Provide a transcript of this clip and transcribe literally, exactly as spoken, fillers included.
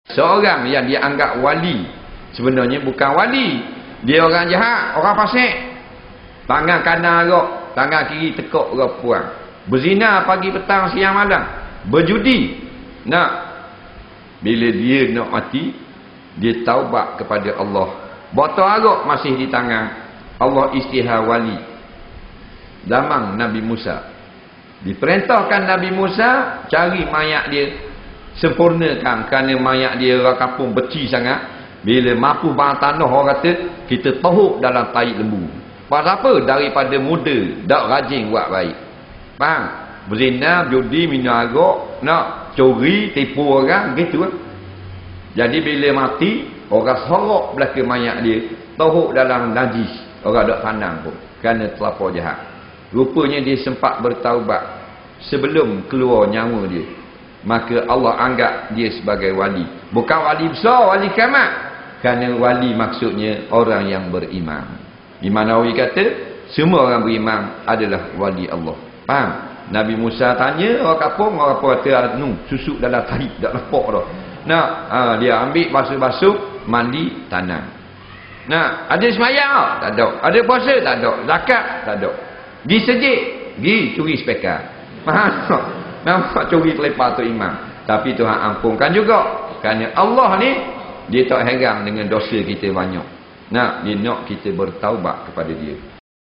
Seorang yang dia anggap wali sebenarnya bukan wali. Dia orang jahat, orang fasik. Tangan kanan rok, tangan kiri tekuk orang puang. Berzina pagi petang siang malam. Berjudi. Nak bila dia nak mati, dia taubat kepada Allah. Botol arak masih di tangan. Allah istihar wali. Zaman Nabi Musa. Diperintahkan Nabi Musa cari mayat dia, sempurnakan, kerana mayat dia orang kampung beci sangat. Bila mampu bang tanah, orang kata kita tohuk dalam tahi lembu. Pasal apa? Daripada muda dak rajin buat baik. Faham? Berzina, judi, minum arak, nak curi, tipu orang, gitu kan. Jadi bila mati, orang sorok belakang mayat dia, tohuk dalam najis, orang dak pandang pun, kerana terlampau jahat. Rupanya dia sempat bertaubat sebelum keluar nyawa dia. Maka Allah anggap dia sebagai wali. Bukan wali besar, wali kiamat. Kerana wali maksudnya orang yang beriman. Imam Nawawi kata, semua orang beriman adalah wali Allah. Faham? Nabi Musa tanya orang kampung, orang kampung kata, nu, susuk dalam tahi, tak lepak dah. Nak, ha, dia ambil basuh-basuh, mandi, tanam. Nak, ada semayang tak? Tak ada. Ada puasa? Tak ada. Zakat? Tak ada. Gi sejik, gi curi spekar. Faham? Nampak curi telepah tu imam. Tapi Tuhan ampunkan juga. Kerana Allah ni, dia tak heran dengan dosa kita banyak. Nak, dia nak kita bertaubat kepada dia.